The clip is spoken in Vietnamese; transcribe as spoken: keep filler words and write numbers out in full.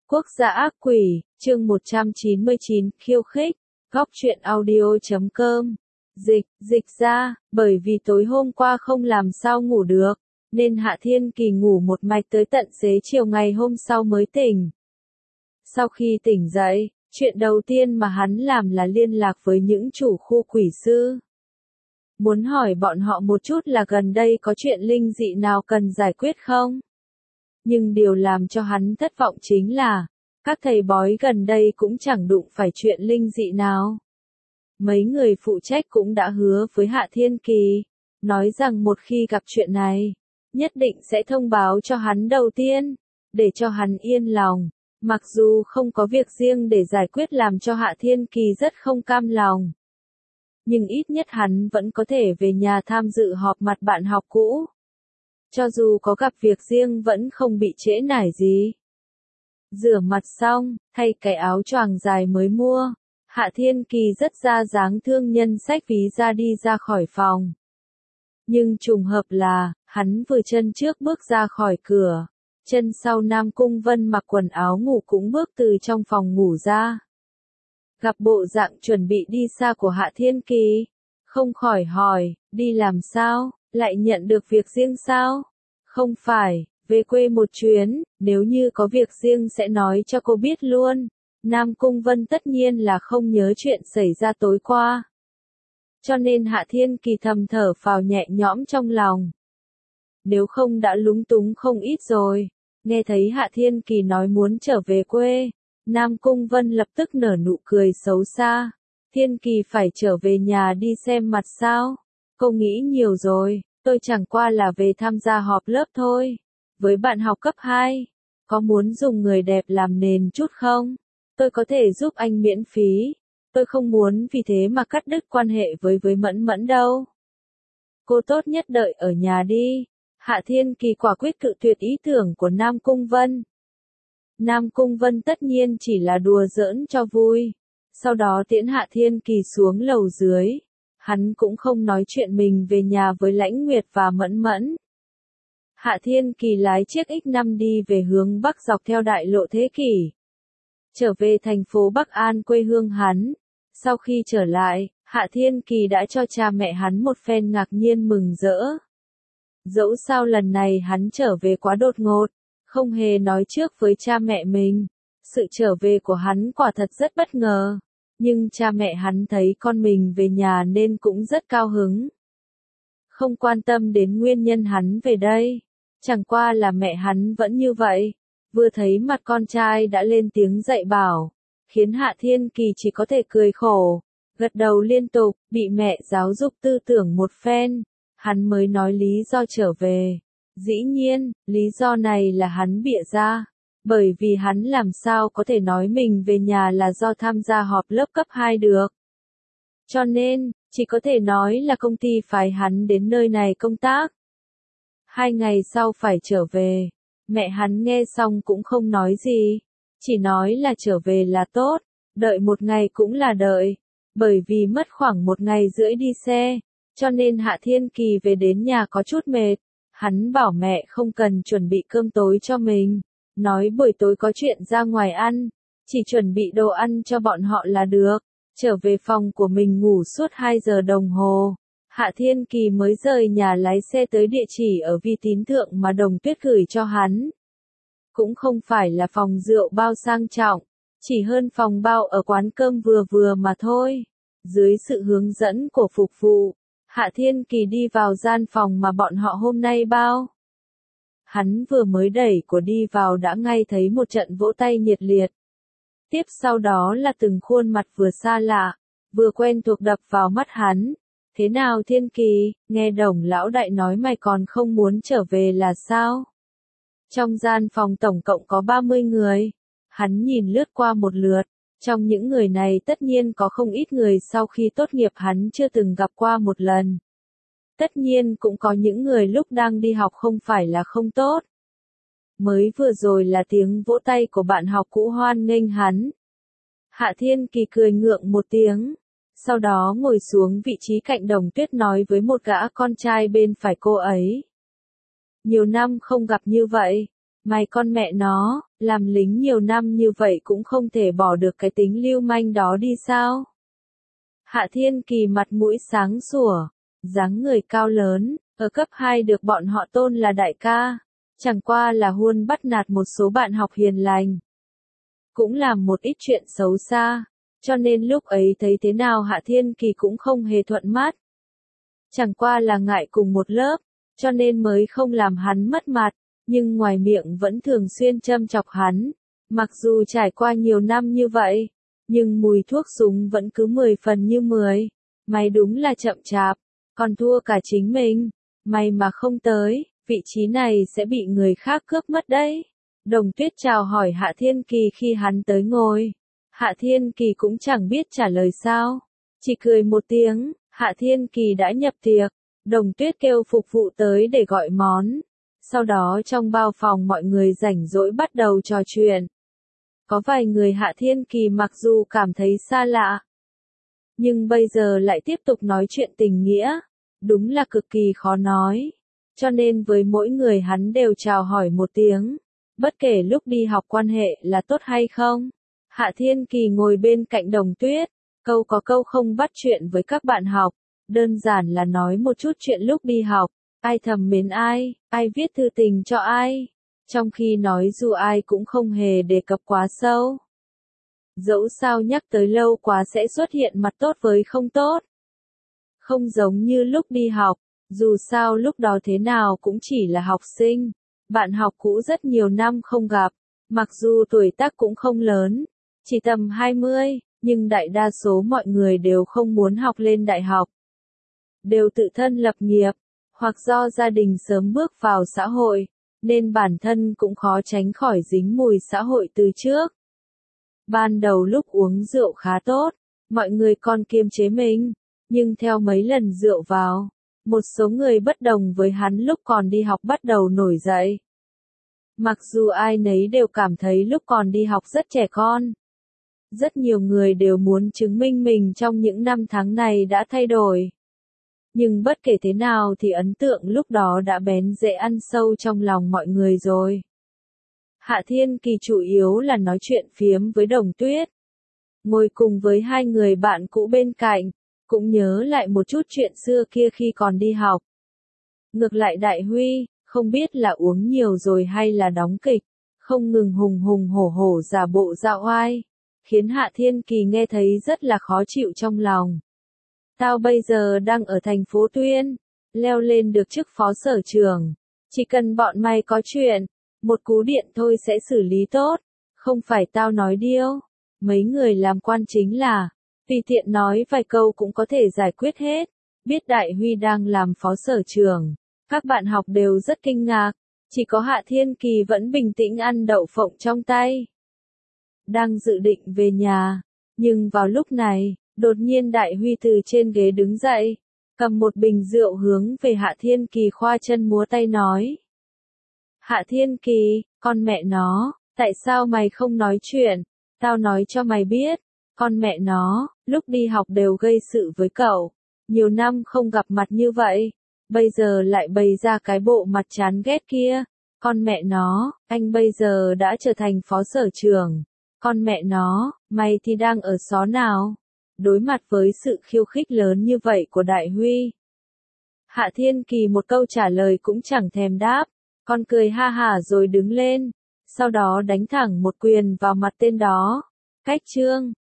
Quốc gia ác quỷ, chương một trăm chín mươi chín, khiêu khích, góc truyện audio chấm com. Dịch, dịch ra, bởi vì tối hôm qua không làm sao ngủ được, nên Hạ Thiên Kỳ ngủ một mạch tới tận xế chiều ngày hôm sau mới tỉnh. Sau khi tỉnh dậy, chuyện đầu tiên mà hắn làm là liên lạc với những chủ khu quỷ sư. Muốn hỏi bọn họ một chút là gần đây có chuyện linh dị nào cần giải quyết không? Nhưng điều làm cho hắn thất vọng chính là, các thầy bói gần đây cũng chẳng đụng phải chuyện linh dị nào. Mấy người phụ trách cũng đã hứa với Hạ Thiên Kỳ, nói rằng một khi gặp chuyện này, nhất định sẽ thông báo cho hắn đầu tiên, để cho hắn yên lòng. Mặc dù không có việc riêng để giải quyết làm cho Hạ Thiên Kỳ rất không cam lòng. Nhưng ít nhất hắn vẫn có thể về nhà tham dự họp mặt bạn học cũ. Cho dù có gặp việc riêng vẫn không bị trễ nải gì. Rửa mặt xong, thay cái áo choàng dài mới mua, Hạ Thiên Kỳ rất ra dáng thương nhân xách ví ra đi ra khỏi phòng. Nhưng trùng hợp là, hắn vừa chân trước bước ra khỏi cửa, chân sau Nam Cung Vân mặc quần áo ngủ cũng bước từ trong phòng ngủ ra. Gặp bộ dạng chuẩn bị đi xa của Hạ Thiên Kỳ, không khỏi hỏi, đi làm sao, lại nhận được việc riêng sao? Không phải, về quê một chuyến, nếu như có việc riêng sẽ nói cho cô biết luôn. Nam Cung Vân tất nhiên là không nhớ chuyện xảy ra tối qua. Cho nên Hạ Thiên Kỳ thầm thở phào nhẹ nhõm trong lòng. Nếu không đã lúng túng không ít rồi. Nghe thấy Hạ Thiên Kỳ nói muốn trở về quê, Nam Cung Vân lập tức nở nụ cười xấu xa. Thiên Kỳ phải trở về nhà đi xem mặt sao? Cô nghĩ nhiều rồi, tôi chẳng qua là về tham gia họp lớp thôi. Với bạn học cấp hai, có muốn dùng người đẹp làm nền chút không? Tôi có thể giúp anh miễn phí. Tôi không muốn vì thế mà cắt đứt quan hệ với với Mẫn Mẫn đâu. Cô tốt nhất đợi ở nhà đi. Hạ Thiên Kỳ quả quyết cự tuyệt ý tưởng của Nam Cung Vân. Nam Cung Vân tất nhiên chỉ là đùa giỡn cho vui. Sau đó tiễn Hạ Thiên Kỳ xuống lầu dưới. Hắn cũng không nói chuyện mình về nhà với Lãnh Nguyệt và Mẫn Mẫn. Hạ Thiên Kỳ lái chiếc X năm đi về hướng Bắc dọc theo đại lộ Thế Kỷ. Trở về thành phố Bắc An quê hương hắn. Sau khi trở lại, Hạ Thiên Kỳ đã cho cha mẹ hắn một phen ngạc nhiên mừng rỡ. Dẫu sao lần này hắn trở về quá đột ngột, không hề nói trước với cha mẹ mình. Sự trở về của hắn quả thật rất bất ngờ. Nhưng cha mẹ hắn thấy con mình về nhà nên cũng rất cao hứng. Không quan tâm đến nguyên nhân hắn về đây. Chẳng qua là mẹ hắn vẫn như vậy. Vừa thấy mặt con trai đã lên tiếng dạy bảo. Khiến Hạ Thiên Kỳ chỉ có thể cười khổ. Gật đầu liên tục, bị mẹ giáo dục tư tưởng một phen. Hắn mới nói lý do trở về. Dĩ nhiên, lý do này là hắn bịa ra. Bởi vì hắn làm sao có thể nói mình về nhà là do tham gia họp lớp cấp hai được. Cho nên, chỉ có thể nói là công ty phái hắn đến nơi này công tác. Hai ngày sau phải trở về. Mẹ hắn nghe xong cũng không nói gì. Chỉ nói là trở về là tốt. Đợi một ngày cũng là đợi. Bởi vì mất khoảng một ngày rưỡi đi xe. Cho nên Hạ Thiên Kỳ về đến nhà có chút mệt. Hắn bảo mẹ không cần chuẩn bị cơm tối cho mình. Nói buổi tối có chuyện ra ngoài ăn. Chỉ chuẩn bị đồ ăn cho bọn họ là được. Trở về phòng của mình ngủ suốt hai giờ đồng hồ. Hạ Thiên Kỳ mới rời nhà lái xe tới địa chỉ ở Vi Tín Thượng mà Đồng Tuyết gửi cho hắn. Cũng không phải là phòng rượu bao sang trọng. Chỉ hơn phòng bao ở quán cơm vừa vừa mà thôi. Dưới sự hướng dẫn của phục vụ, Hạ Thiên Kỳ đi vào gian phòng mà bọn họ hôm nay bao. Hắn vừa mới đẩy cửa đi vào đã ngay thấy một trận vỗ tay nhiệt liệt. Tiếp sau đó là từng khuôn mặt vừa xa lạ, vừa quen thuộc đập vào mắt hắn. Thế nào Thiên Kỳ, nghe Đồng lão đại nói mày còn không muốn trở về là sao? Trong gian phòng tổng cộng có ba mươi người. Hắn nhìn lướt qua một lượt. Trong những người này tất nhiên có không ít người sau khi tốt nghiệp hắn chưa từng gặp qua một lần. Tất nhiên cũng có những người lúc đang đi học không phải là không tốt. Mới vừa rồi là tiếng vỗ tay của bạn học cũ hoan nghênh hắn. Hạ Thiên Kỳ cười ngượng một tiếng. Sau đó ngồi xuống vị trí cạnh Đồng Tuyết nói với một gã con trai bên phải cô ấy. Nhiều năm không gặp như vậy. Mày con mẹ nó, Làm lính nhiều năm như vậy cũng không thể bỏ được cái tính lưu manh đó đi sao? Hạ Thiên Kỳ mặt mũi sáng sủa, dáng người cao lớn, ở cấp hai được bọn họ tôn là đại ca, chẳng qua là huân bắt nạt một số bạn học hiền lành. Cũng làm một ít chuyện xấu xa, cho nên lúc ấy thấy thế nào Hạ Thiên Kỳ cũng không hề thuận mắt. Chẳng qua là ngại cùng một lớp, cho nên mới không làm hắn mất mặt, nhưng ngoài miệng vẫn thường xuyên châm chọc hắn. Mặc dù trải qua nhiều năm như vậy, nhưng mùi thuốc súng vẫn cứ mười phần như mười. Mày đúng là chậm chạp, còn thua cả chính mình. Mày mà không tới, vị trí này sẽ bị người khác cướp mất đấy. Đồng Tuyết chào hỏi Hạ Thiên Kỳ khi hắn tới ngồi. Hạ Thiên Kỳ cũng chẳng biết trả lời sao, chỉ cười một tiếng. Hạ Thiên Kỳ đã nhập tiệc, Đồng Tuyết kêu phục vụ tới để gọi món. Sau đó trong bao phòng mọi người rảnh rỗi bắt đầu trò chuyện. Có vài người Hạ Thiên Kỳ mặc dù cảm thấy xa lạ, nhưng bây giờ lại tiếp tục nói chuyện tình nghĩa. Đúng là cực kỳ khó nói. Cho nên với mỗi người hắn đều chào hỏi một tiếng. Bất kể lúc đi học quan hệ là tốt hay không. Hạ Thiên Kỳ ngồi bên cạnh Đồng Tuyết, câu có câu không bắt chuyện với các bạn học. Đơn giản là nói một chút chuyện lúc đi học. Ai thầm mến ai, ai viết thư tình cho ai. Trong khi nói dù ai cũng không hề đề cập quá sâu. Dẫu sao nhắc tới lâu quá sẽ xuất hiện mặt tốt với không tốt. Không giống như lúc đi học, dù sao lúc đó thế nào cũng chỉ là học sinh. Bạn học cũ rất nhiều năm không gặp, mặc dù tuổi tác cũng không lớn, chỉ tầm hai mươi, nhưng đại đa số mọi người đều không muốn học lên đại học. Đều tự thân lập nghiệp, hoặc do gia đình sớm bước vào xã hội, nên bản thân cũng khó tránh khỏi dính mùi xã hội từ trước. Ban đầu lúc uống rượu khá tốt, mọi người còn kiềm chế mình, nhưng theo mấy lần rượu vào, một số người bất đồng với hắn lúc còn đi học bắt đầu nổi dậy. Mặc dù ai nấy đều cảm thấy lúc còn đi học rất trẻ con. Rất nhiều người đều muốn chứng minh mình trong những năm tháng này đã thay đổi. Nhưng bất kể thế nào thì ấn tượng lúc đó đã bén rễ ăn sâu trong lòng mọi người rồi. Hạ Thiên Kỳ chủ yếu là nói chuyện phiếm với Đồng Tuyết. Ngồi cùng với hai người bạn cũ bên cạnh, cũng nhớ lại một chút chuyện xưa kia khi còn đi học. Ngược lại Đại Huy, không biết là uống nhiều rồi hay là đóng kịch, không ngừng hùng hùng hổ hổ giả bộ ra oai, khiến Hạ Thiên Kỳ nghe thấy rất là khó chịu trong lòng. Tao bây giờ đang ở thành phố Tuyên, leo lên được chức phó sở trưởng, chỉ cần bọn mày có chuyện, một cú điện thôi sẽ xử lý tốt, không phải tao nói điêu. Mấy người làm quan chính là, tùy tiện nói vài câu cũng có thể giải quyết hết. Biết Đại Huy đang làm phó sở trưởng, các bạn học đều rất kinh ngạc, chỉ có Hạ Thiên Kỳ vẫn bình tĩnh ăn đậu phộng trong tay. Đang dự định về nhà, nhưng vào lúc này, đột nhiên Đại Huy từ trên ghế đứng dậy, cầm một bình rượu hướng về Hạ Thiên Kỳ khoa chân múa tay nói. Hạ Thiên Kỳ, con mẹ nó, tại sao mày không nói chuyện, tao nói cho mày biết, con mẹ nó, lúc đi học đều gây sự với cậu, nhiều năm không gặp mặt như vậy, bây giờ lại bày ra cái bộ mặt chán ghét kia, con mẹ nó, anh bây giờ đã trở thành phó sở trưởng, con mẹ nó, mày thì đang ở xó nào? Đối mặt với sự khiêu khích lớn như vậy của Đại Huy, Hạ Thiên Kỳ một câu trả lời cũng chẳng thèm đáp, con cười ha hả rồi đứng lên, sau đó đánh thẳng một quyền vào mặt tên đó. Cách chương